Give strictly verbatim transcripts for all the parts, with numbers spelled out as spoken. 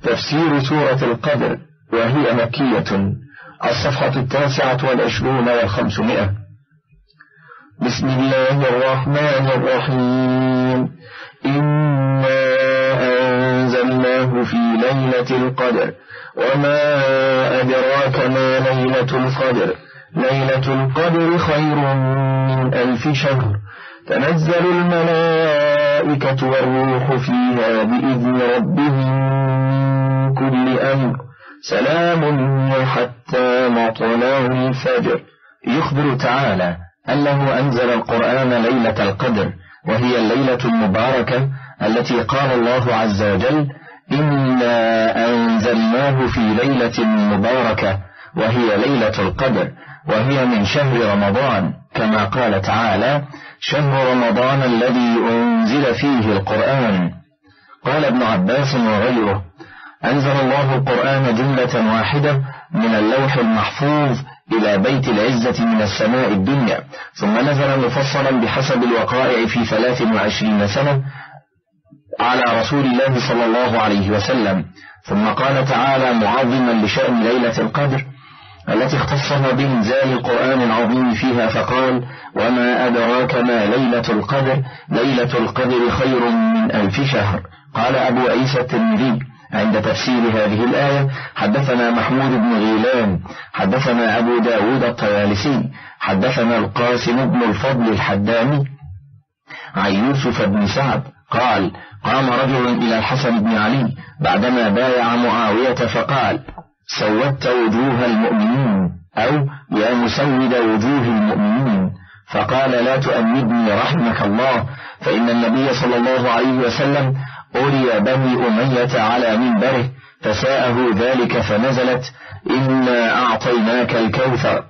تفسير سورة القدر، وهي مكية. الصفحة التاسعة والعشرون والخمسمائة. بسم الله الرحمن الرحيم. إنا أنزلناه في ليلة القدر، وما أدراك ما ليلة القدر. ليلة القدر خير من ألف شهر. تنزل الملائكة والروح فيها بإذن ربهم من كل أمر. سلام حتى مطلع الفجر. يخبر تعالى أنه أنزل القرآن ليلة القدر، وهي الليلة المباركة التي قال الله عز وجل: إنا أنزلناه في ليلة مباركة، وهي ليلة القدر، وهي من شهر رمضان، كما قال تعالى: شهر رمضان الذي أنزل فيه القرآن. قال ابن عباس وغيره: أنزل الله القرآن جملة واحدة من اللوح المحفوظ إلى بيت العزة من السماء الدنيا، ثم نزل مفصلا بحسب الوقائع في ثلاث وعشرين سنة على رسول الله صلى الله عليه وسلم. ثم قال تعالى معظما لشأن ليلة القدر التي اختصها بإنزال القرآن العظيم فيها فقال: وما أدراك ما ليلة القدر. ليلة القدر خير من ألف شهر. قال أبو عيسى الترمذي عند تفسير هذه الآية: حدثنا محمود بن غيلان حدثنا أبو داود الطيالسي حدثنا القاسم بن الفضل الحداني عن يوسف بن سعد قال: قام رجل إلى الحسن بن علي بعدما بايع معاوية فقال: سودت وجوه المؤمنين، أو يا مسود وجوه المؤمنين. فقال: لا تؤمدني رحمك الله، فإن النبي صلى الله عليه وسلم أري بني أمية على منبره فساءه ذلك، فنزلت: إنا أعطيناك الكوثر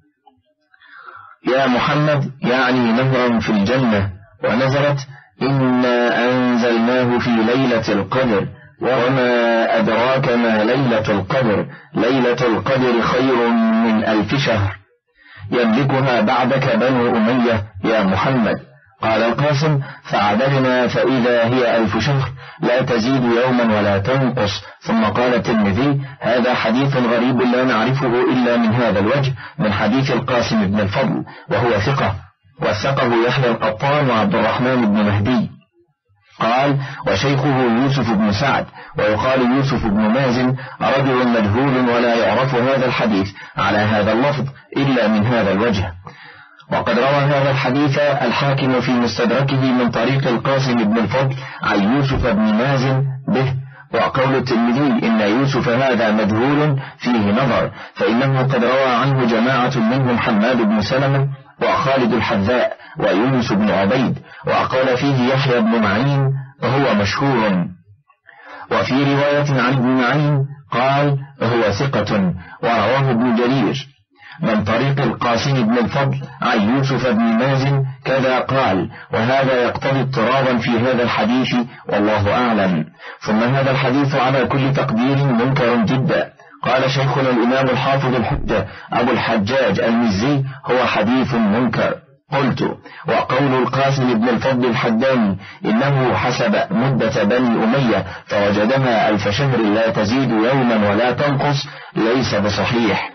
يا محمد، يعني نهرا في الجنة. ونزلت: إنا أنزلناه في ليلة القدر، وما أدراك ما ليلة القدر. ليلة القدر خير من ألف شهر. يملكها بعدك بنو أمية يا محمد. قال القاسم: فعددنا فإذا هي ألف شهر لا تزيد يوما ولا تنقص. ثم قال الترمذي: هذا حديث غريب لا نعرفه إلا من هذا الوجه، من حديث القاسم بن الفضل، وهو ثقة، وثقه يحيى القطان وعبد الرحمن بن مهدي. قال: وشيخه يوسف بن سعد، ويقال يوسف بن مازن، رجل مجهول ولا يعرف هذا الحديث على هذا اللفظ إلا من هذا الوجه. وقد روى هذا الحديث الحاكم في مستدركه من طريق القاسم بن الفضل عن يوسف بن مازن به. وقول الترمذي إن يوسف هذا مجهول فيه نظر، فإنه قد روى عنه جماعة منهم حماد بن سلمة وخالد الحذاء ويونس بن عبيد، وقال فيه يحيى بن معين وهو مشهور. وفي رواية عن ابن معين قال: هو ثقة. ورواه ابن جرير من طريق القاسم بن الفضل عن يوسف بن مازن كذا قال، وهذا يقتضي اضطرابا في هذا الحديث والله أعلم. ثم هذا الحديث على كل تقدير منكر جدا. قال شيخنا الإمام الحافظ الحجة أبو الحجاج المزي: هو حديث منكر. قلت: وقول القاسم بن الفضل الحداني إنه حسب مدة بني أمية فوجدها ألف شهر لا تزيد يوما ولا تنقص ليس بصحيح،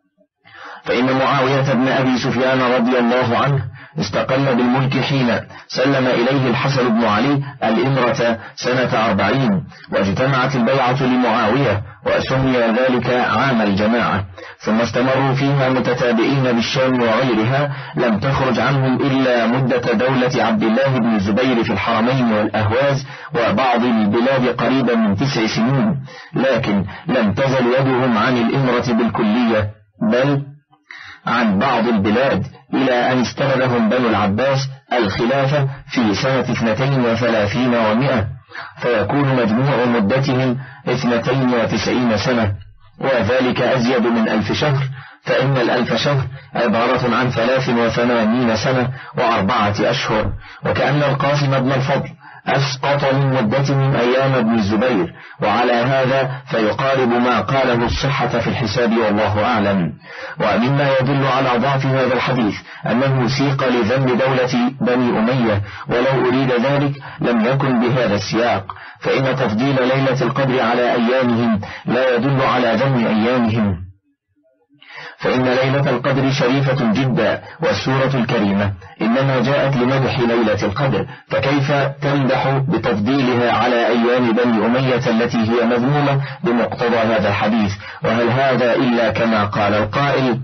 فإن معاوية بن أبي سفيان رضي الله عنه استقل بالملك حين سلم إليه الحسن بن علي الإمرة سنة أربعين، واجتمعت البيعة لمعاوية، وسمي ذلك عام الجماعة. ثم استمروا فيها متتابعين بالشام وغيرها، لم تخرج عنهم إلا مدة دولة عبد الله بن الزبير في الحرمين والأهواز وبعض البلاد قريبا من تسع سنين، لكن لم تزل يدهم عن الإمرة بالكلية، بل عن بعض البلاد، إلى أن استلمهم بنو العباس الخلافة في سنة اثنتين وثلاثين ومئة، فيكون مجموع مدتهم اثنتين وتسعين سنة، وذلك أزيد من ألف شهر، فإن الألف شهر عبارة عن ثلاث وثمانين سنة وأربعة أشهر. وكأن القاسم بن الفضل أسقط من مدتهم أيام ابن الزبير، وعلى هذا فيقارب ما قاله الصحة في الحساب والله أعلم. ومما يدل على ضعف هذا الحديث أنه سيق لذم دولة بني أمية، ولو أريد ذلك لم يكن بهذا السياق، فإن تفضيل ليلة القدر على أيامهم لا يدل على ذم أيامهم، فإن ليلة القدر شريفة جدا، والسورة الكريمة إنما جاءت لمدح ليلة القدر، فكيف تمدح بتفضيلها على أيام بني أمية التي هي مذمومة بمقتضى هذا الحديث؟ وهل هذا إلا كما قال القائل: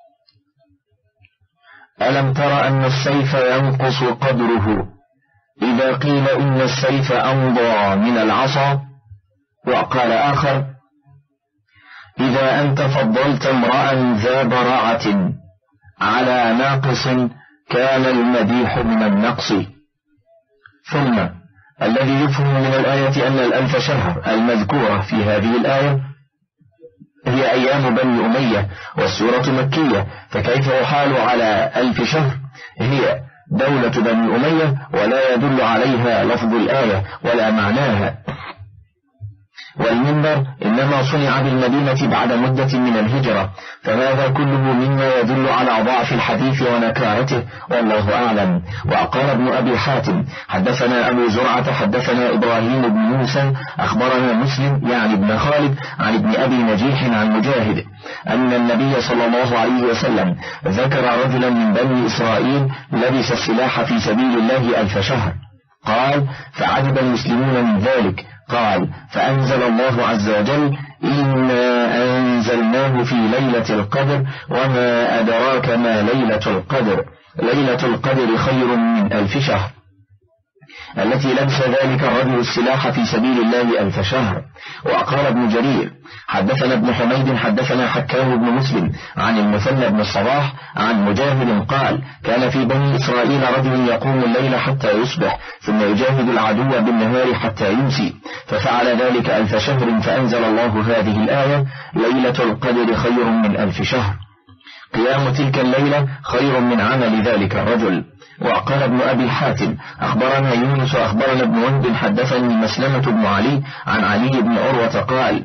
ألم تر أن السيف ينقص قدره إذا قيل إن السيف أمضى من العصا؟ وقال آخر: إذا أنت فضلت امرأ ذا براعة على ناقص كان المديح من النقص. ثم الذي يفهم من الآية أن الألف شهر المذكورة في هذه الآية هي أيام بني أمية، والسورة مكية، فكيف يحال على ألف شهر هي دولة بني أمية ولا يدل عليها لفظ الآية ولا معناها؟ والمنبر إنما صنع بالمدينة بعد مدة من الهجرة، فهذا كله مما يدل على ضعف الحديث ونكارته، والله أعلم. وقال ابن أبي حاتم: حدثنا أبو زرعة حدثنا إبراهيم بن موسى أخبرنا مسلم يعني ابن خالد عن ابن أبي نجيح عن مجاهد أن النبي صلى الله عليه وسلم ذكر رجلا من بني إسرائيل لبس السلاح في سبيل الله ألف شهر. قال: فعجب المسلمون من ذلك. قال: فأنزل الله عز وجل: إنا أنزلناه في ليلة القدر وما أدراك ما ليلة القدر ليلة القدر خير من ألف شهر، التي لبس ذلك الرجل السلاح في سبيل الله ألف شهر. وقال ابن جرير: حدثنا ابن حميد حدثنا حكام بن مسلم عن المثنى بن الصباح عن مجاهد قال: كان في بني إسرائيل رجل يقوم الليل حتى يصبح ثم يجاهد العدو بالنهار حتى يمسي، ففعل ذلك ألف شهر، فأنزل الله هذه الآية: ليلة القدر خير من ألف شهر. قيام تلك الليلة خير من عمل ذلك الرجل. وقال ابن أبي حاتم: أخبرنا يونس أخبرنا ابن وهب حدثني مسلمة بن علي عن علي بن عروة قال: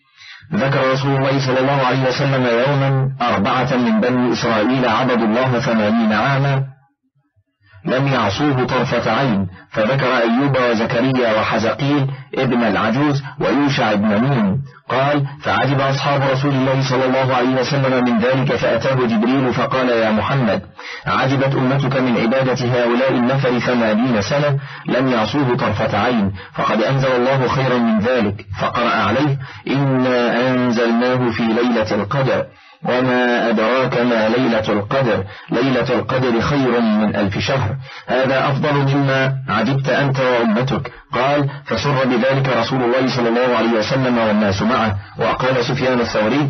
ذكر رسول الله صلى الله عليه وسلم يوما أربعة من بني إسرائيل عبدوا الله ثمانين عاما لم يعصوه طرفة عين، فذكر أيوب وزكريا وحزقيل ابن العجوز ويوشع بن نون. قال: فعجب أصحاب رسول الله صلى الله عليه وسلم من ذلك، فأتاه جبريل فقال: يا محمد، عجبت أمتك من عبادة هؤلاء النفر ثمانين سنة لم يعصوه طرفة عين، فقد أنزل الله خيرا من ذلك. فقرأ عليه: إنا أنزلناه في ليلة القدر وما أدراك ما ليلة القدر ليلة القدر خير من ألف شهر. هذا أفضل مما عجبت أنت وأمتك. قال: فسر بذلك رسول الله صلى الله عليه وسلم والناس معه. وقال سفيان الثوري: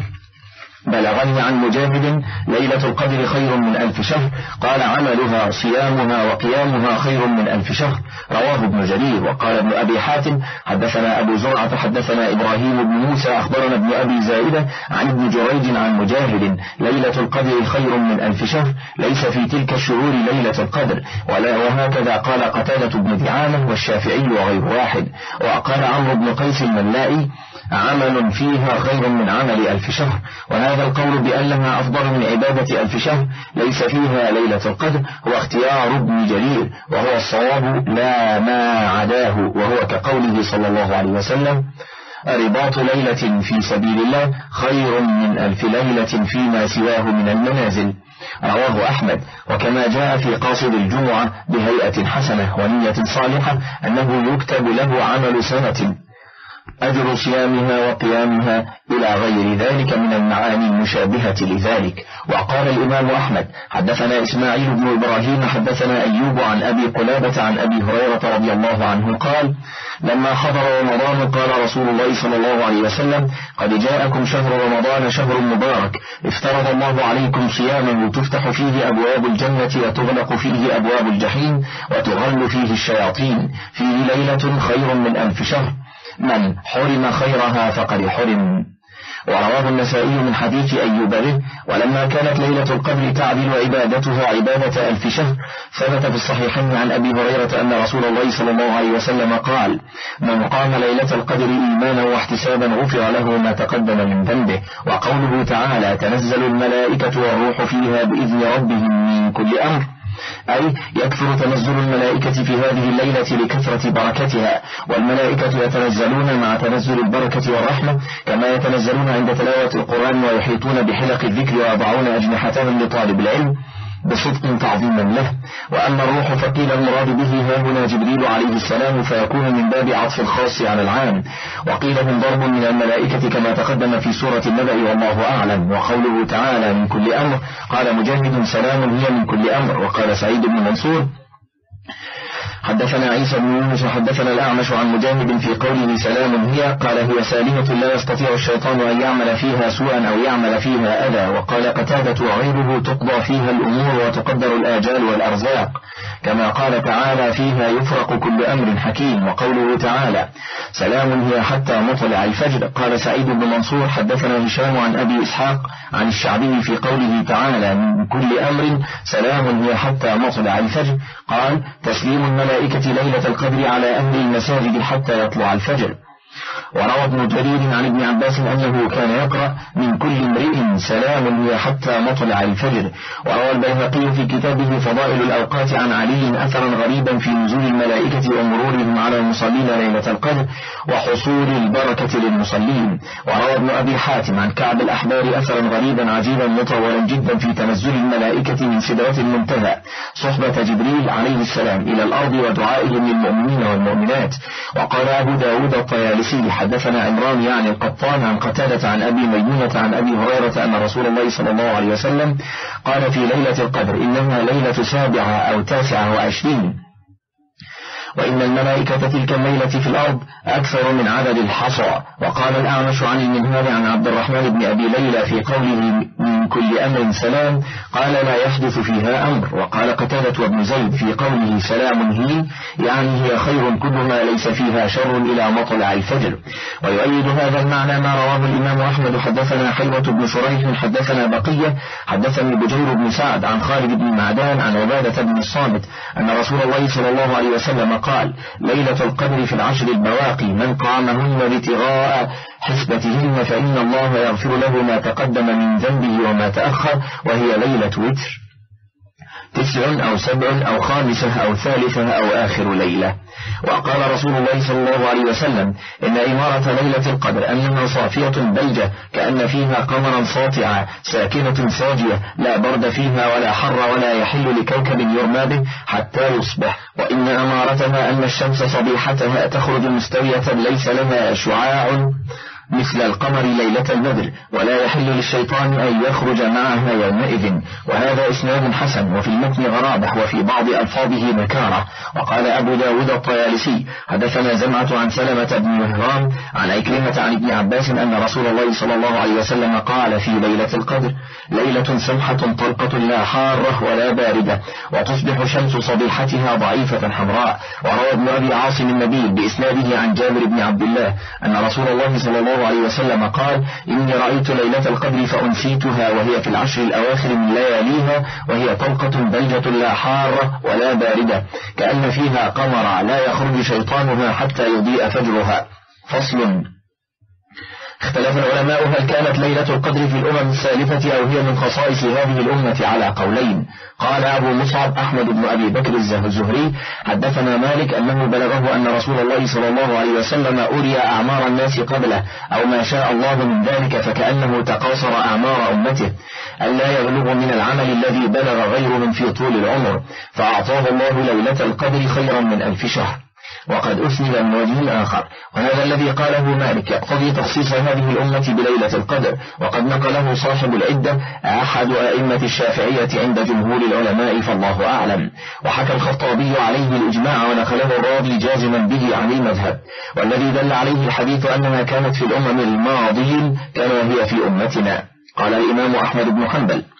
بلغني عن مجاهد ليلة القدر خير من ألف شهر، قال: عملها صيامها وقيامها خير من ألف شهر. رواه ابن جرير. وقال ابن أبي حاتم: حدثنا أبو زرعة حدثنا إبراهيم بن موسى أخبرنا ابن أبي زائدة عن ابن جريج عن مجاهد: ليلة القدر خير من ألف شهر، ليس في تلك الشهور ليلة القدر. ولا وهكذا قال قتادة بن دعامة والشافعي وغير واحد. وقال عمرو بن قيس الملائي: عمل فيها خير من عمل ألف شهر. وهذا القول بأنها أفضل من عبادة ألف شهر ليس فيها ليلة القدر هو اختيار ابن جرير، وهو الصواب لا ما عداه، وهو كقوله صلى الله عليه وسلم: رباط ليلة في سبيل الله خير من ألف ليلة فيما سواه من المنازل. رواه أحمد. وكما جاء في قاصد الجمعة بهيئة حسنة ونية صالحة أنه يكتب له عمل سنة أجر صيامها وقيامها إلى غير ذلك من المعاني المشابهة لذلك. وقال الإمام أحمد: حدثنا إسماعيل بن إبراهيم حدثنا أيوب عن أبي قلابة عن أبي هريرة رضي الله عنه قال: لما حضر رمضان قال رسول الله صلى الله عليه وسلم: قد جاءكم شهر رمضان شهر مبارك، افترض الله عليكم صياما تفتح فيه أبواب الجنة وتغلق فيه أبواب الجحيم وتغل فيه الشياطين، فيه ليلة خير من ألف شهر، من حرم خيرها فقد حرم. ورواه النسائي من حديث أيوب به. ولما كانت ليلة القدر تعدل عبادتها عبادة ألف شهر ثبت في الصحيحين عن أبي هريرة أن رسول الله صلى الله عليه وسلم قال: من قام ليلة القدر إيمانا واحتسابا غفر له ما تقدم من ذنبه. وقوله تعالى: تنزل الملائكة والروح فيها بإذن ربهم من كل أمر، أي يكثر تنزل الملائكة في هذه الليلة لكثرة بركتها، والملائكة يتنزلون مع تنزل البركة والرحمة كما يتنزلون عند تلاوة القرآن ويحيطون بحلق الذكر ويضعون أجنحتهم لطالب العلم بصدق تعظيما له. وأما الروح فقيل المراد به ها هنا جبريل عليه السلام، فيكون من باب عطف الخاص على العام. وقيل هم ضرب من الملائكة كما تقدم في سورة النبأ والله أعلم. وقوله تعالى: من كل أمر، قال مجاهد: سلام هي من كل أمر. وقال سعيد بن منصور: حدثنا عيسى بن يونس حدثنا الأعمش عن مجاهد في قوله سلام هي، قال: هي سالمة لا يستطيع الشيطان أن يعمل فيها سوءا أو يعمل فيها أذى. وقال قتادة وغيره: تقضى فيها الأمور وتقدر الآجال والأرزاق، كما قال تعالى: فيها يفرق كل أمر حكيم. وقوله تعالى: سلام هي حتى مطلع الفجر. قال سعيد بن منصور: حدثنا هشام عن أبي إسحاق عن الشعبي في قوله تعالى: من كل أمر سلام هي حتى مطلع الفجر، قال: تسليم الملائكة ليلة القدر على أهل المساجد حتى يطلع الفجر. وروى ابن جرير عن ابن عباس أنه كان يقرأ: من كل امرئ سلام هي حتى مطلع الفجر. وروى البيهقي في كتابه فضائل الأوقات عن علي أثرا غريبا في نزول الملائكة ومرورهم على المصلين ليلة القدر وحصول البركة للمصلين. وروى ابن أبي حاتم عن كعب الأحبار أثرا غريبا عجيبا مطولا جدا في تنزل الملائكة من سدرة المنتهى صحبة جبريل عليه السلام إلى الأرض ودعائهم للمؤمنين والمؤمنات. وقال أبو داود الطيالسي: حدثنا عمران يعني القطان عن قتادة عن أبي ميمونة عن أبي هريرة أن رسول الله صلى الله عليه وسلم قال في ليلة القدر: إنها ليلة سابعة أو تاسعة وعشرين، وإن الملائكة تلك الليلة في الأرض أكثر من عدد الحصى. وقال الأعمش عن المنهال عن عبد الرحمن بن أبي ليلى في قوله: من كل أمر سلام، قال: لا يحدث فيها أمر. وقال قتادة وابن زيد في قوله سلام هي، يعني هي خير كلها ليس فيها شر إلى مطلع الفجر. ويؤيد هذا المعنى ما رواه الإمام أحمد: حدثنا حلوة بن شريح حدثنا بقية حدثني بجير بن سعد عن خالد بن معدان عن عبادة بن الصامت أن رسول الله صلى الله عليه وسلم قال: ليلة القدر في العشر البواقي، من قامهن ابتغاء حسبتهن فإن الله يغفر له ما تقدم من ذنبه وما تأخر، وهي ليلة وتر، تسع أو سبع أو خامسة أو ثالثة أو آخر ليلة. وقال رسول الله صلى الله عليه وسلم: إن إمارة ليلة القدر أنها صافية بلجة كأن فيها قمرا ساطعا ساكنة ساجية، لا برد فيها ولا حر ولا يحل لكوكب يرمى به حتى يصبح. وإن أمارتها أن الشمس صبيحتها تخرج مستوية ليس لها شعاع مثل القمر ليلة البدر، ولا يحل للشيطان أن يخرج معها يومئذ. وهذا إسناد حسن، وفي المتن غرابة وفي بعض ألفاظه نكارة. وقال أبو داود الطيالسي: حدثنا زمعة عن سلمة بن مهران عن عكرمة عن ابن عباس أن رسول الله صلى الله عليه وسلم قال في ليلة القدر: ليلة سمحة طلقة لا حارة ولا باردة، وتصبح شمس صبيحتها ضعيفة حمراء. وروى ابن أبي عاصم النبيل بإسناده عن جابر بن عبد الله أن رسول الله صلى الله عليه وسلم قال: إني رأيت ليلة القدر فأنسيتها وهي في العشر الأواخر من لياليها، وهي طلقة بلجة لا حارة ولا باردة كأن فيها قمر لا يخرج شيطانها حتى يضيء فجرها. فصل. اختلف العلماء هل كانت ليلة القدر في الأمم السالفة أو هي من خصائص هذه الأمة على قولين. قال أبو مصعب أحمد بن أبي بكر الزهري: حدثنا مالك أنه بلغه أن رسول الله صلى الله عليه وسلم أري أعمار الناس قبله أو ما شاء الله من ذلك، فكأنه تقاصر أعمار أمته ألا يبلغ من العمل الذي بلغ غيرهم في طول العمر، فأعطاه الله ليلة القدر خيرا من ألف شهر. وقد أسند من وجه آخر، وهذا الذي قاله مالك يقتضي تخصيص هذه الأمة بليلة القدر، وقد نقله صاحب العدة أحد أئمة الشافعية عند جمهور العلماء فالله أعلم. وحكى الخطابي عليه الإجماع ونقله الراضي جازما به عن المذهب، والذي دل عليه الحديث أنها كانت في الأمم الماضين كما هي في أمتنا. قال الإمام أحمد بن حنبل: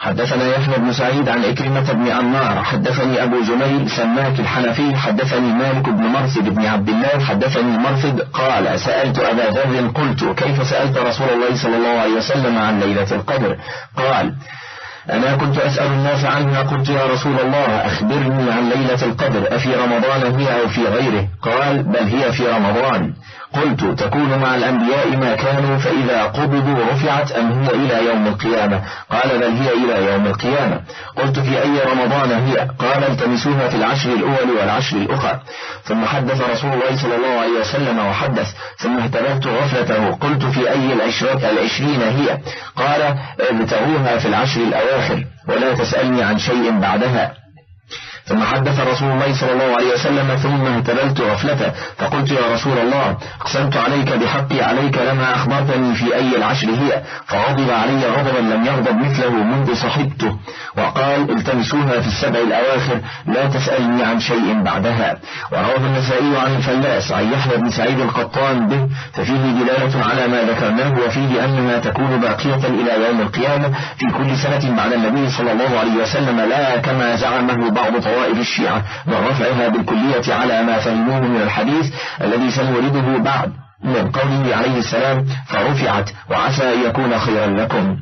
حدثنا يحيى بن سعيد عن إكرمة بن عمار حدثني أبو جميل سماك الحنفي حدثني مالك بن مرثد بن عبد الله حدثني مرثد قال سألت أبا ذر قلت كيف سألت رسول الله صلى الله عليه وسلم عن ليلة القدر؟ قال أنا كنت أسأل الناس عنها قلت يا رسول الله أخبرني عن ليلة القدر أفي رمضان هي أو في غيره؟ قال بل هي في رمضان. قلت تكون مع الأنبياء ما كانوا فإذا قبضوا رفعت أم هي إلى يوم القيامة؟ قال بل هي إلى يوم القيامة. قلت في أي رمضان هي؟ قال التمسوها في العشر الأول والعشر الأخر. ثم حدث رسول الله صلى الله عليه وسلم وحدث ثم اهتبت غفلته. قلت في أي العشرين هي؟ قال ابتغوها في العشر الأواخر ولا تسألني عن شيء بعدها. ثم حدث رسول الله صلى الله عليه وسلم ثم اهتبلت غفلته فقلت يا رسول الله أقسمت عليك بحقي عليك لما أخبرتني في أي العشر هي؟ فغضب علي غضبا لم يغضب مثله منذ صحبته وقال التمسوها في السبع الأواخر لا تسألني عن شيء بعدها. ورواه النسائي عن الفلاس عن يحيى بن سعيد القطان به ففيه دلالة على ما ذكرناه وفيه أنها تكون باقية إلى يوم القيامة في كل سنة بعد النبي صلى الله عليه وسلم لا كما زعمه بعض طوائف الشيعة من رفعها بالكلية على ما فهموه من الحديث الذي سنورده بعد من قوله عليه السلام فرفعت وعسى أن يكون خيرا لكم،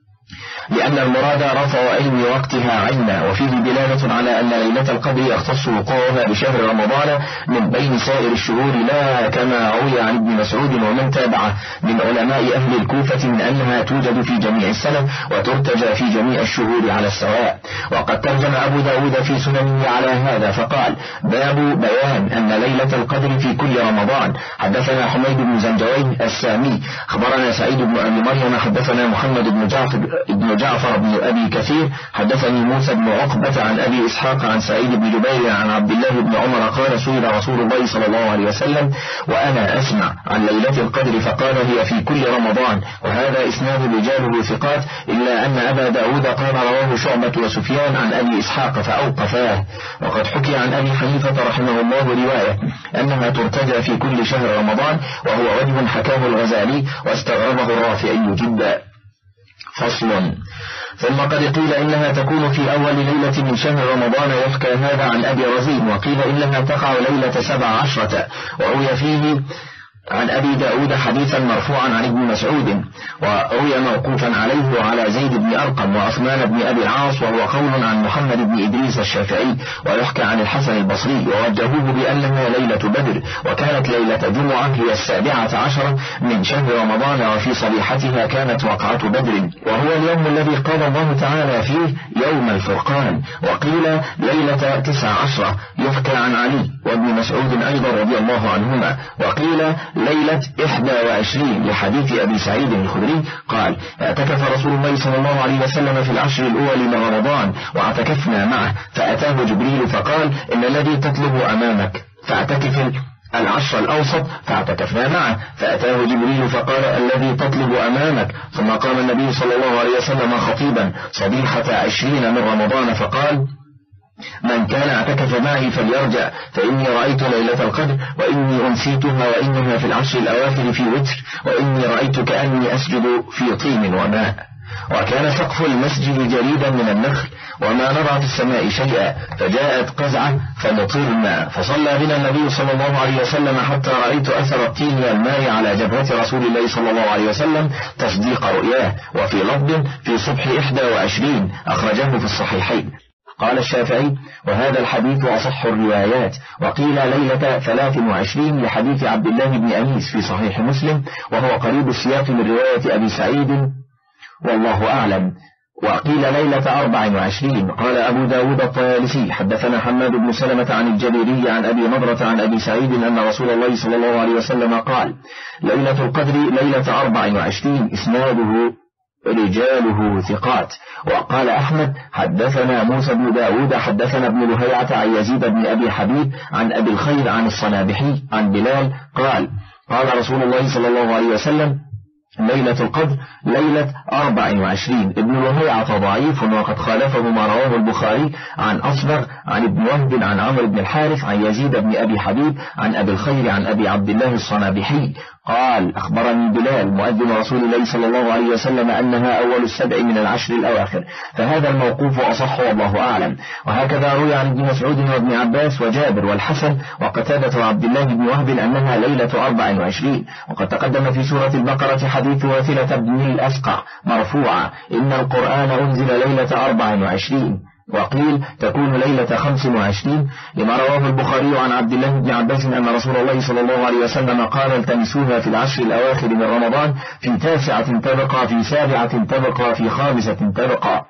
لأن المراد رفع علم وقتها عنا. وفيه دلالة على أن ليلة القدر يختص وقوعها بشهر رمضان من بين سائر الشهور لا كما روي عن ابن مسعود ومن تابعه من علماء أهل الكوفة من أنها توجد في جميع السنة وترتجى في جميع الشهور على السواء. وقد ترجم أبو داود في سننه على هذا فقال باب بيان أن ليلة القدر في كل رمضان. حدثنا حميد بن زنجوين السامي أخبرنا سعيد بن أبي مريم حدثنا محمد بن جعفر بن جعفر بن أبي كثير حدثني موسى بن عقبة عن أبي إسحاق عن سعيد بن جبير عن عبد الله بن عمر قال سئل رسول الله صلى الله عليه وسلم وأنا أسمع عن ليلة القدر فقال هي في كل رمضان. وهذا إسناد رجاله ثقات إلا أن أبا داود قال رواه شعبة وسفيان عن أبي إسحاق فأوقفاه. وقد حكي عن أبي حنيفة رحمه الله رواية أنها ترتجى في كل شهر رمضان وهو وجه حكاه الغزالي واستغربه الرافعي جدا. فصل. ثم قد قيل إنها تكون في أول ليلة من شهر رمضان يحكى هذا عن أبي رزين وقيل إنها تقع ليلة سبع عشرة وروي فيه عن أبي داود حديثا مرفوعا عن ابن مسعود وروي موقوفا عليه وعلى زيد بن أرقم وعثمان بن أبي العاص وهو قول عن محمد بن إدريس الشافعي ويحكى عن الحسن البصري ووجهوه بأنها ليلة بدر وكانت ليلة جمعة هي السابعة عشرة من شهر رمضان وفي صبيحتها كانت وقعة بدر وهو اليوم الذي قال الله تعالى فيه يوم الفرقان. وقيل ليلة تسع عشرة يحكى عن علي وابن مسعود أيضا رضي الله عنهما. وقيل ليلة إحدى وعشرين لحديث أبي سعيد الخدري قال اعتكف رسول الله صلى الله عليه وسلم في العشر الأول من رمضان واعتكفنا معه فأتاه جبريل فقال إن الذي تطلب أمامك فاعتكف العشر الأوسط فاعتكفنا معه فأتاه جبريل فقال الذي تطلب أمامك. ثم قام النبي صلى الله عليه وسلم خطيبا صبيحة عشرين من رمضان فقال من كان اعتكف معي فليرجع فإني رأيت ليلة القدر وإني أنسيتها وإنها في العشر الأواخر في وتر وإني رأيت كأني أسجد في طين وماء. وكان سقف المسجد جريدا من النخل وما نرى في السماء شيئا فجاءت قزعة فمطرنا فصلى بنا النبي صلى الله عليه وسلم حتى رأيت أثر الطين والماء على جبهة رسول الله صلى الله عليه وسلم تصديق رؤياه. وفي لفظ في صبح إحدى وعشرين أخرجه في الصحيحين. قال الشافعي وهذا الحديث أصح الروايات. وقيل ليلة ثلاث وعشرين لحديث عبد الله بن أنيس في صحيح مسلم وهو قريب السياق من رواية أبي سعيد والله أعلم. وقيل ليلة أربع وعشرين. قال أبو داود الطيالسي حدثنا حماد بن سلمة عن الجريري عن أبي نضرة عن أبي سعيد أن رسول الله صلى الله عليه وسلم قال ليلة القدر ليلة أربع وعشرين إسناده رجاله ثقات. وقال أحمد حدثنا موسى بن داود حدثنا ابن لهيعة عن يزيد بن أبي حبيب عن أبي الخير عن الصنابحي عن بلال قال قال رسول الله صلى الله عليه وسلم ليلة القدر ليلة أربع وعشرين. ابن لهيعة ضعيف وقد خالفه ما رواه البخاري عن أصبغ عن ابن وهب عن عمرو بن الحارث عن يزيد بن أبي حبيب عن أبي الخير عن أبي عبد الله الصنابحي قال أخبرني بلال مؤذن رسول الله صلى الله عليه وسلم أنها أول السبع من العشر الأواخر، فهذا الموقوف أصح والله أعلم. وهكذا روي عن ابن مسعود وابن عباس وجابر والحسن وقتادة وعبد الله بن وهب أنها ليلة أربع وعشرين. وقد تقدم في سورة البقرة حديث واثلة بن الأسقع مرفوعا إن القرآن أنزل ليلة أربع وعشرين، وقيل تكون ليلة خمس وعشرين لما رواه البخاري عن عبد الله بن عباس أن رسول الله صلى الله عليه وسلم قال التمسوها في العشر الأواخر من رمضان، في تاسعة تبقى، في سابعة تبقى، في خامسة تبقى.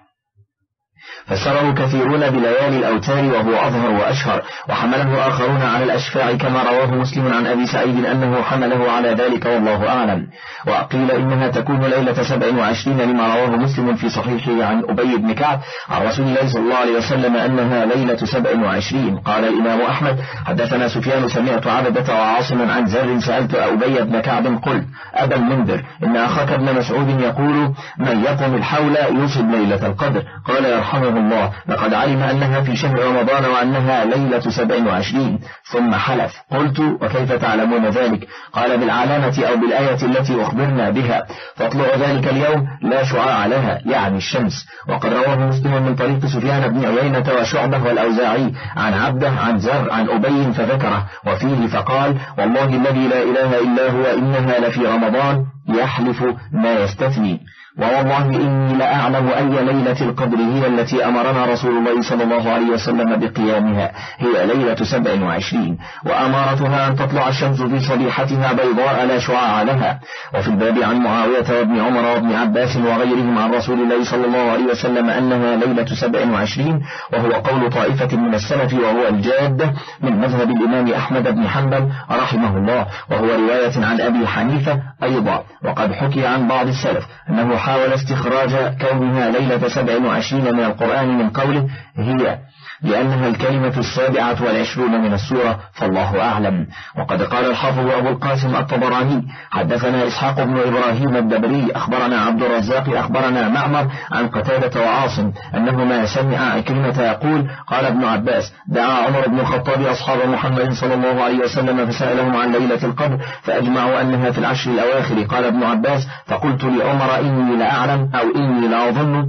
فسره كثيرون بليالي الأوتار وهو أظهر وأشهر، وحمله آخرون على الأشفاع كما رواه مسلم عن أبي سعيد أنه حمله على ذلك والله أعلم. وقيل إنها تكون ليلة سبع وعشرين لما رواه مسلم في صحيحه عن أبي بن كعب عن رسول الله صلى الله عليه وسلم أنها ليلة سبع وعشرين. قال الإمام أحمد حدثنا سفيان سمعت عبدة وعاصما عن زر سألت أبي بن كعب قلت أبا المنذر إن أخاك ابن مسعود يقول من يقوم الحول يصب ليلة القدر، قال يرحمه الله لقد علم أنها في شهر رمضان وأنها ليلة سبع وعشرين، ثم حلف. قلت وكيف تعلمون ذلك؟ قال بالعلامة أو بالآية التي أخبرنا بها، فاطلع ذلك اليوم لا شعاع لها يعني الشمس. وقد رواه مسلم من طريق سفيان بن عيينة وشعبة والأوزاعي عن عبده عن زر عن أبي فذكره، وفيه فقال والله الذي لا إله إلا هو إنها لفي رمضان، يحلف ما يستثني. ووالله إني لأعلم أي ليلة القدر هي التي أمرنا رسول الله صلى الله عليه وسلم بقيامها، هي ليلة سبع وعشرين، وأمارتها أن تطلع الشمس في صبيحتها بيضاء لا شعاع لها. وفي الباب عن معاوية وابن عمر وابن عباس وغيرهم عن رسول الله صلى الله عليه وسلم أنها ليلة سبع وعشرين، وهو قول طائفة من السلف وهو الجاد من مذهب الإمام أحمد بن حنبل رحمه الله، وهو رواية عن أبي حنيفة أيضا. وقد حكي عن بعض السلف أنه حاول استخراج كونها ليلة سبع وعشرين من القرآن من قوله هي لأنها الكلمة السابعة والعشرون من السورة، فالله أعلم. وقد قال الحافظ أبو القاسم الطبراني حدثنا إسحاق بن إبراهيم الدبري أخبرنا عبد الرزاق أخبرنا معمر عن قتادة وعاصم أنهما سمع عكرمة يقول قال ابن عباس دعا عمر بن الخطاب أصحاب محمد صلى الله عليه وسلم فسألهم عن ليلة القدر فأجمعوا أنها في العشر الأواخر. قال ابن عباس فقلت لعمر إني لأعلم أو إني لأظن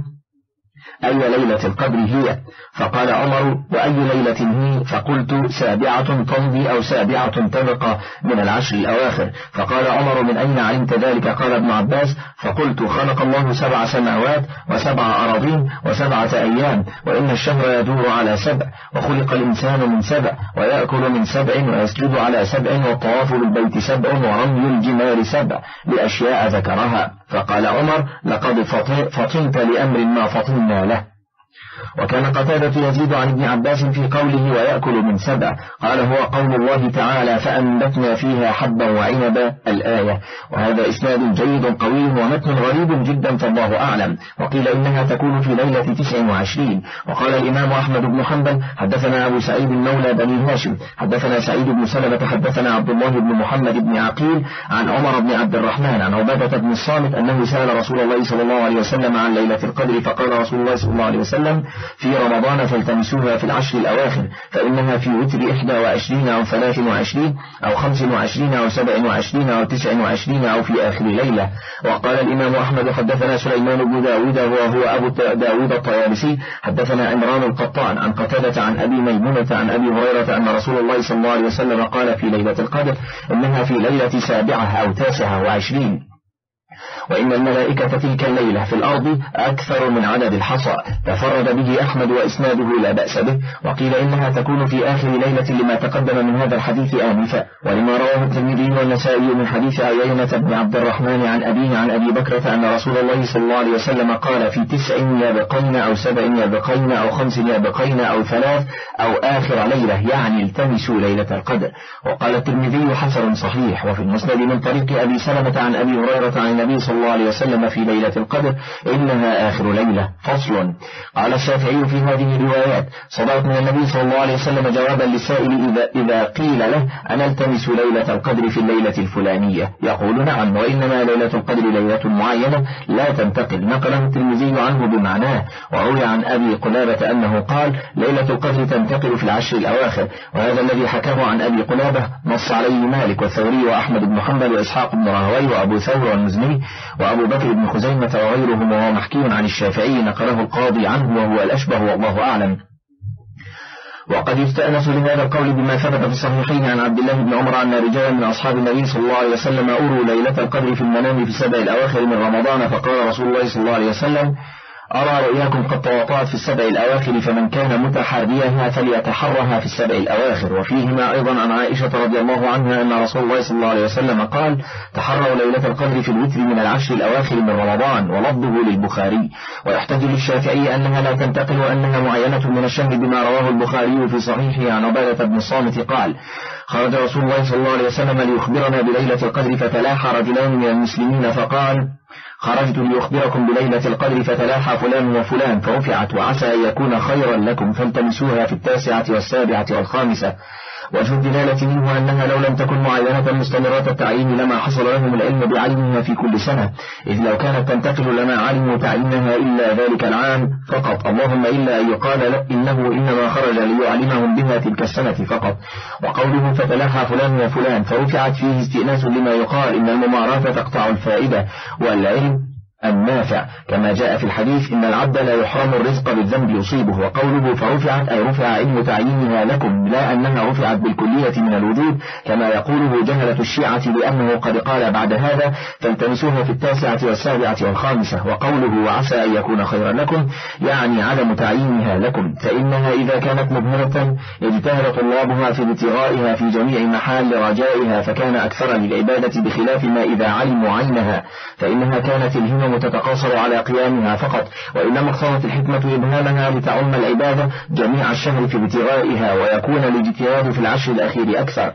أي ليلة القدر هي، فقال عمر وأي ليلة هي؟ فقلت سابعة تمضي أو سابعة تبقى من العشر الأواخر. فقال عمر من أين علمت ذلك؟ قال ابن عباس فقلت خلق الله سبع سماوات وسبع أراضين وسبعة أيام، وإن الشهر يدور على سبع، وخلق الإنسان من سبع، ويأكل من سبع، ويسجد على سبع، والطواف بالبيت سبع، ورمي الجمار سبع، لأشياء ذكرها. فقال عمر لقد فطنت لأمر ما فطنا له. وكان قتادة يزيد عن ابن عباس في قوله ويأكل من سبع، قال هو قول الله تعالى فأنبتنا فيها حبا وعنبا الآية. وهذا إسناد جيد قوي ومتن غريب جدا فالله أعلم. وقيل إنها تكون في ليلة تسع وعشرين. وقال الإمام أحمد بن حنبل حدثنا أبو سعيد مولى بني هاشم حدثنا سعيد بن سلمة حدثنا عبد الله بن محمد بن عقيل عن عمر بن عبد الرحمن عن عبادة بن الصامت أنه سأل رسول الله صلى الله عليه وسلم عن ليلة القدر، فقال رسول الله صلى الله عليه وسلم في رمضان فالتمسوها في العشر الأواخر، فإنها في وتر إحدى وعشرين أو ثلاث وعشرين أو خمس وعشرين أو سبع وعشرين أو تسع وعشرين أو في آخر ليلة. وقال الإمام أحمد حدثنا سليمان بن داود وهو أبو داود الطيالسي حدثنا عمران القطان عن قتادة عن أبي ميمونة عن أبي هريرة أن رسول الله صلى الله عليه وسلم قال في ليلة القدر إنها في ليلة سابعة أو تاسعة وعشرين، وإن الملائكة تلك الليلة في الأرض أكثر من عدد الحصى. تفرد به أحمد وإسناده لا بأس به. وقيل إنها تكون في آخر ليلة لما تقدم من هذا الحديث آنفا، ولما رواه الترمذي والنسائي من حديث عيينة بن عبد الرحمن عن أبيه عن أبي بكرة أن رسول الله صلى الله عليه وسلم قال في تسع يبقين أو سبع يبقين أو خمس يبقين أو ثلاث أو آخر ليلة، يعني التمسوا ليلة القدر. وقال الترمذي حسن صحيح. وفي المسند من طريق أبي سلمة عن أبي هريرة عن النبي صلى الله عليه وسلم في ليلة القدر إنها آخر ليلة. فصل. قال الشافعي في هذه الروايات: صدرت من النبي صلى الله عليه وسلم جوابا للسائل إذا, إذا قيل له أنا التمس ليلة القدر في الليلة الفلانية يقول نعم، وإنما ليلة القدر ليلة معينة لا تنتقل. نقله الترمذي عنه بمعناه. وروي عن أبي قلابة أنه قال ليلة القدر تنتقل في العشر الأواخر، وهذا الذي حكاه عن أبي قلابة نص عليه مالك والثوري وأحمد بن حنبل وإسحاق بن راهويه وأبو ثور والمزني وأبو بكر بن خزيمة وغيرهم، وهو محكي عن الشافعي نقله القاضي عنه وهو الأشبه والله أعلم. وقد يستأنس لهذا القول بما ثبت في الصحيحين عن عبد الله بن عمر أن رجالا من أصحاب النبي صلى الله عليه وسلم أروا ليلة القدر في المنام في السبع الأواخر من رمضان، فقال رسول الله صلى الله عليه وسلم: أرى رؤياكم قد تواطأت في السبع الأواخر، فمن كان متحريها فليتحرها في السبع الأواخر. وفيهما أيضا عن عائشة رضي الله عنها أن رسول الله صلى الله عليه وسلم قال: تحروا ليلة القدر في الوتر من العشر الأواخر من رمضان، ولفظه للبخاري. ويحتج للشافعي أنها لا تنتقل وأنها معينة من الشهر بما رواه البخاري في صحيحه عن عبادة بن الصامت قال: خرج رسول الله صلى الله عليه وسلم ليخبرنا بليلة القدر، فتلاحى رجلان من المسلمين فقال: خرجت ليخبركم بليلة القدر فتلاحى فلان وفلان فرفعت، وعسى أن يكون خيرا لكم فالتمسوها في التاسعة والسابعة والخامسة. وجه الدلالة منه أنها لو لم تكن معينة مستمرة التعيين لما حصل لهم العلم بعلمها في كل سنة، إذ لو كانت تنتقل لما علموا تعيينها إلا ذلك العام فقط، اللهم إلا أن يقال إنه إنما خرج ليعلمهم بها تلك السنة فقط. وقوله فتلاحى فلان وفلان فرفعت فيه استئناس لما يقال إن المماراة تقطع الفائدة والعلم النافع، كما جاء في الحديث إن العبد لا يحرم الرزق بالذنب يصيبه. وقوله فرفعت أي رفع علم تعيينها لكم، لا أنها رفعت بالكلية من الوجود كما يقوله جهلة الشيعة، لأنه قد قال بعد هذا فالتمسوها في التاسعة والسابعة والخامسة. وقوله وعسى أن يكون خيرا لكم يعني عدم تعيينها لكم، فإنها إذا كانت مبهمة اجتهد طلابها في ابتغائها في جميع محال رجائها، فكان أكثر للعبادة، بخلاف ما إذا علموا عينها فإنها كانت الهمم تتقاصر على قيامها فقط، وإنما اقتضت الحكمة إبهامها لتعم العبادة جميع الشهر في ابتغائها، ويكون الاجتهاد في العشر الأخير أكثر.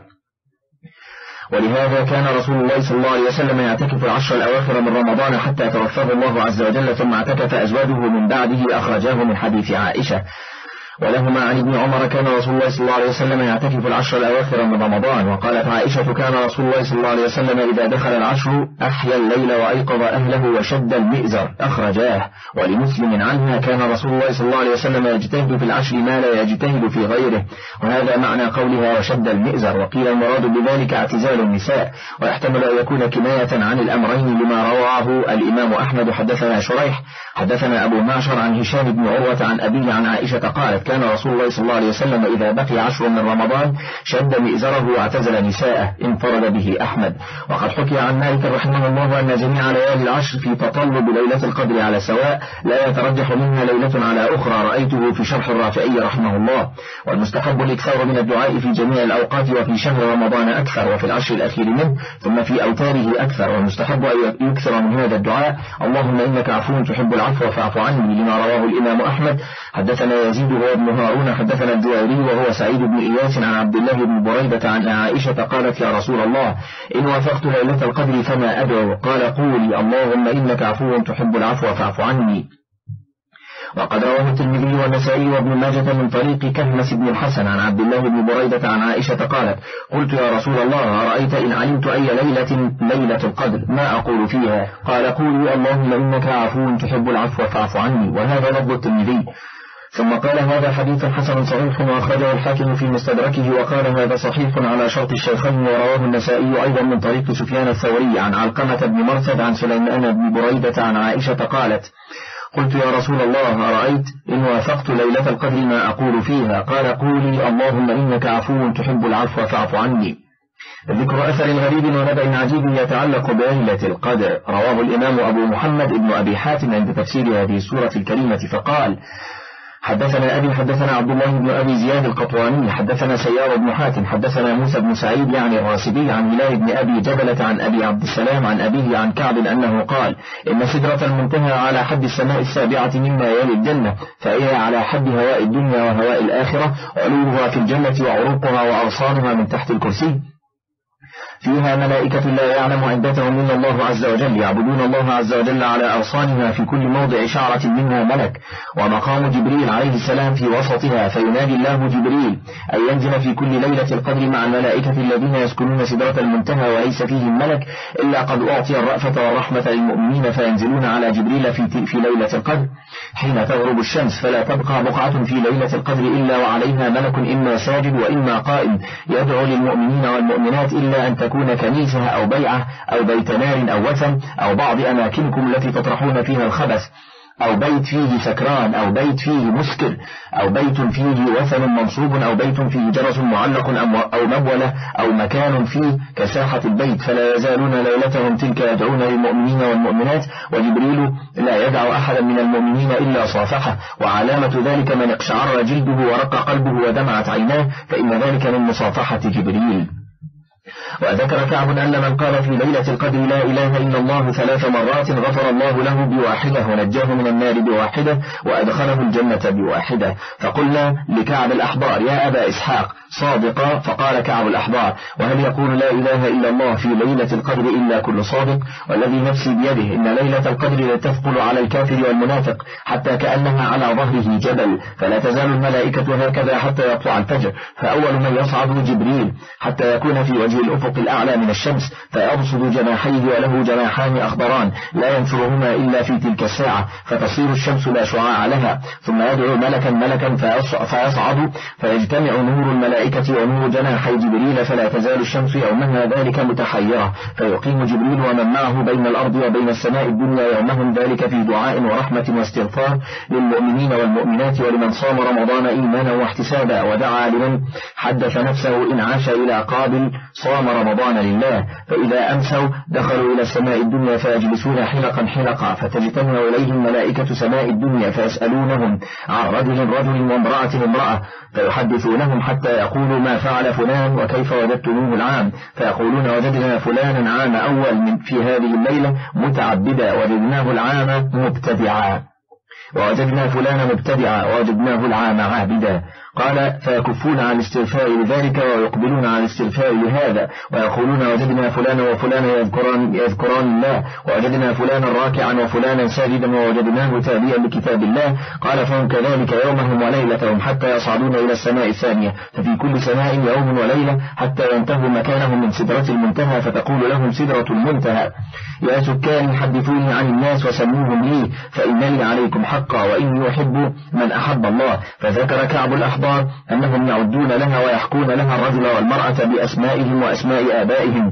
ولهذا كان رسول الله صلى الله عليه وسلم يعتكف العشر الأواخر من رمضان حتى توفاه الله عز وجل، ثم اعتكف أزواجه من بعده، أخرجاه من حديث عائشة. ولهما عن ابن عمر كان رسول الله صلى الله عليه وسلم يعتكف العشر الأواخر من رمضان. وقالت عائشة كان رسول الله صلى الله عليه وسلم إذا دخل العشر أحيا الليل وأيقظ أهله وشد المئزر، أخرجاه. ولمسلم عنها كان رسول الله صلى الله عليه وسلم يجتهد في العشر ما لا يجتهد في غيره، وهذا معنى قولها وشد المئزر. وقيل المراد بذلك اعتزال النساء، ويحتمل أن يكون كناية عن الأمرين لما رواه الإمام أحمد. حدثنا شريح حدثنا أبو معشر عن هشام بن عروة عن أبيه عن عائشة قالت كان رسول الله صلى الله عليه وسلم إذا بقي عشر من رمضان شد مئزره واعتزل نساءه، انفرد به أحمد. وقد حكي عن مالك رحمه الله أن جميع ليالي العشر في تطلب ليلة القدر على سواء، لا يترجح منها ليلة على أخرى، رأيته في شرح الرافعي رحمه الله. والمستحب الإكثار من الدعاء في جميع الأوقات، وفي شهر رمضان أكثر، وفي العشر الأخير منه، ثم في أوتاره أكثر. والمستحب أن يكثر من هذا الدعاء اللهم إنك عفو تحب العفو فاعف عني، لما رواه الإمام أحمد. حدثنا يزيد هو ابن هارون حدثنا الجويري وهو سعيد بن إياس عن عبد الله بن بريدة عن عائشة قالت يا رسول الله إن وافقت ليلة القدر فما أدعو؟ قال قولي اللهم إنك عفو تحب العفو فاعف عني. وقد رواه الترمذي والنسائي وابن ماجه من طريق كهمس بن الحسن عن عبد الله بن بريدة عن عائشة قالت قلت يا رسول الله أرأيت إن علمت أي ليلة ليلة القدر ما أقول فيها؟ قال قولي اللهم إنك عفو تحب العفو فاعف عني، وهذا لفظ الترمذي. ثم قال هذا حديث حسن صحيح، وأخرجه الحاكم في مستدركه وقال هذا صحيح على شرط الشيخين. ورواه النسائي أيضا من طريق سفيان الثوري عن علقمة بن مرثد عن سليمان بن بريدة عن عائشة قالت قلت يا رسول الله أرأيت إن وافقت ليلة القدر ما أقول فيها؟ قال قولي اللهم إنك عفو تحب العفو فاعف عني. ذكر أثر غريب ونبأ عجيب يتعلق بليلة القدر رواه الإمام أبو محمد ابن أبي حاتم عند تفسير هذه السورة الكريمة فقال حدثنا أبي حدثنا عبد الله بن أبي زياد القطواني حدثنا سيار بن حاتم حدثنا موسى بن سعيد يعني الراسبي عن هلال بن أبي جبلة عن أبي عبد السلام عن أبيه عن كعب أنه قال إن سدرة المنتهى على حد السماء السابعة مما يلي الجنة، فهي على حد هواء الدنيا وهواء الآخرة، علوها في الجنة وعروقها وأغصانها من تحت الكرسي، فيها ملائكة لا يعلم عدتهم إلا الله عز وجل، يعبدون الله عز وجل على أغصانها، في كل موضع شعرة منها ملك، ومقام جبريل عليه السلام في وسطها، فينادي الله جبريل أن ينزل في كل ليلة القدر مع الملائكة الذين يسكنون سدرة المنتهى وليس فيهم ملك إلا قد أعطي الرأفة والرحمة للمؤمنين، فينزلون على جبريل في, في ليلة القدر حين تغرب الشمس، فلا تبقى بقعة في ليلة القدر إلا وعليها ملك إما ساجد وإما قائم يدعو للمؤمنين والمؤمنات، إلا أن تكون كنيسة أو بيعة أو بيت نار أو وثن أو بعض أماكنكم التي تطرحون فيها الخبث، أو بيت فيه سكران، أو بيت فيه مسكر، أو بيت فيه وثن منصوب، أو بيت فيه جرس معلق أو مبولة، أو مكان فيه كساحة البيت، فلا يزالون ليلتهم تلك يدعون للمؤمنين والمؤمنات، وجبريل لا يدع أحدا من المؤمنين إلا صافحه، وعلامة ذلك من اقشعر جلده ورق قلبه ودمعت عيناه، فإن ذلك من مصافحة جبريل. وذكر كعب أن من قال في ليلة القدر لا إله إلا الله ثلاث مرات غفر الله له بواحدة ونجاه من النار بواحدة وأدخله الجنة بواحدة. فقلنا لكعب الأحبار يا أبا إسحاق صادقا؟ فقال كعب الأحبار وهل يقول لا إله إلا الله في ليلة القدر إلا كل صادق؟ والذي نفسي بيده إن ليلة القدر تثقل على الكافر والمنافق حتى كأنها على ظهره جبل، فلا تزال الملائكة هكذا حتى يطلع الفجر، فأول من يصعد جبريل حتى يكون في وجه الأفق الأعلى من الشمس، فيبسط جناحيه وله جناحان أخضران لا ينشرهما إلا في تلك الساعة، فتصير الشمس لا شعاع لها، ثم يدعو ملكا ملكا فيصعد فيجتمع نور الملائكة ونور جناحي جبريل، فلا تزال الشمس يومها ذلك متحيرة، فيقيم جبريل ومن معه بين الأرض وبين السماء الدنيا يومهم ذلك في دعاء ورحمة واستغفار للمؤمنين والمؤمنات ولمن صام رمضان إيمانا واحتسابا، ودعا لمن حدث نفسه إن عاش إلى قابل صام رمضان لله. فإذا أمسوا دخلوا إلى السماء الدنيا فيجلسون حلقا حلقا، فتجتمع إليهم ملائكة سماء الدنيا فيسألونهم عن رجل رجل وامرأة امرأة، فيحدثونهم حتى يقولوا ما فعل فلان وكيف وجدتموه العام، فيقولون وجدنا فلانا عام أول من في هذه الليلة متعبدا، وجدناه العام مبتدعا، ووجدنا فلانا مبتدعا ووجدناه العام عابدا. قال فيكفون عن الاستغفار لذلك ويقبلون عن الاستغفار لهذا، ويقولون وجدنا فلانا وفلانا يذكران, يذكران الله، ووجدنا فلانا راكعا وفلانا ساجدا ووجدناه تاليا لكتاب الله. قال فهم كذلك يومهم وليلتهم حتى يصعدون إلى السماء الثانية، ففي كل سماء يوم وليلة حتى ينتهوا مكانهم من سدرة المنتهى، فتقول لهم سدرة المنتهى يا سكان حدثوني عن الناس وسموهم لي فإنني عليكم حقا وإني أحب من أحب الله. فذكر كعب الأحبار أنهم يعدون لها ويحكون لها الرجل والمرأة بأسمائهم وأسماء آبائهم،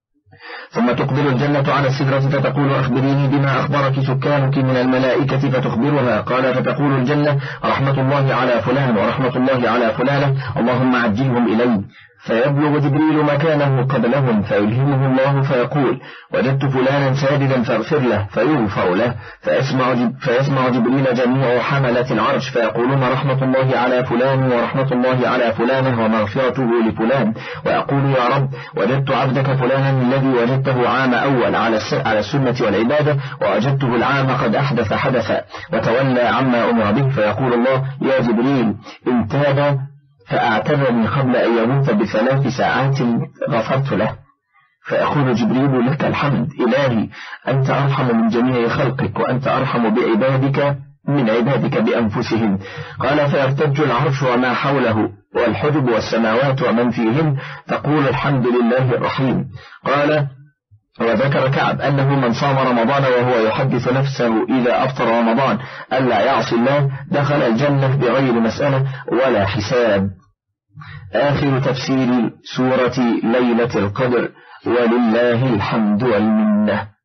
ثم تقبل الجنة على السدرة فتقول أخبريني بما أخبرك سكانك من الملائكة، فتخبرها. قال فتقول الجنة رحمة الله على فلان ورحمة الله على فلانة اللهم عجلهم إلي، فيبلغ جبريل مكانه قبلهم فيلهمه الله فيقول وجدت فلانا ساجدا فاغفر له فيغفر له، فيسمع, جب فيسمع جبريل جميع حملة العرش فيقولون رحمة الله على فلان ورحمة الله على فلانة ومغفرته لفلان، ويقول يا رب وجدت عبدك فلانا الذي وجدته عام أول على على السنة والعبادة ووجدته العام قد أحدث حدثا وتولى عما أمر به، فيقول الله يا جبريل إن تاب فأعتذرني قبل أن يموت بثلاث ساعات غفرت له، فيقول جبريل لك الحمد إلهي أنت أرحم من جميع خلقك وأنت أرحم بعبادك من عبادك بأنفسهم. قال فيرتج العرش وما حوله والحجب والسماوات ومن فيهن تقول الحمد لله الرحيم. قال وذكر كعب أنه من صام رمضان وهو يحدث نفسه إذا أفطر رمضان ألا يعصي الله دخل الجنة بغير مسألة ولا حساب. آخر تفسير سورة ليلة القدر ولله الحمد والمنة.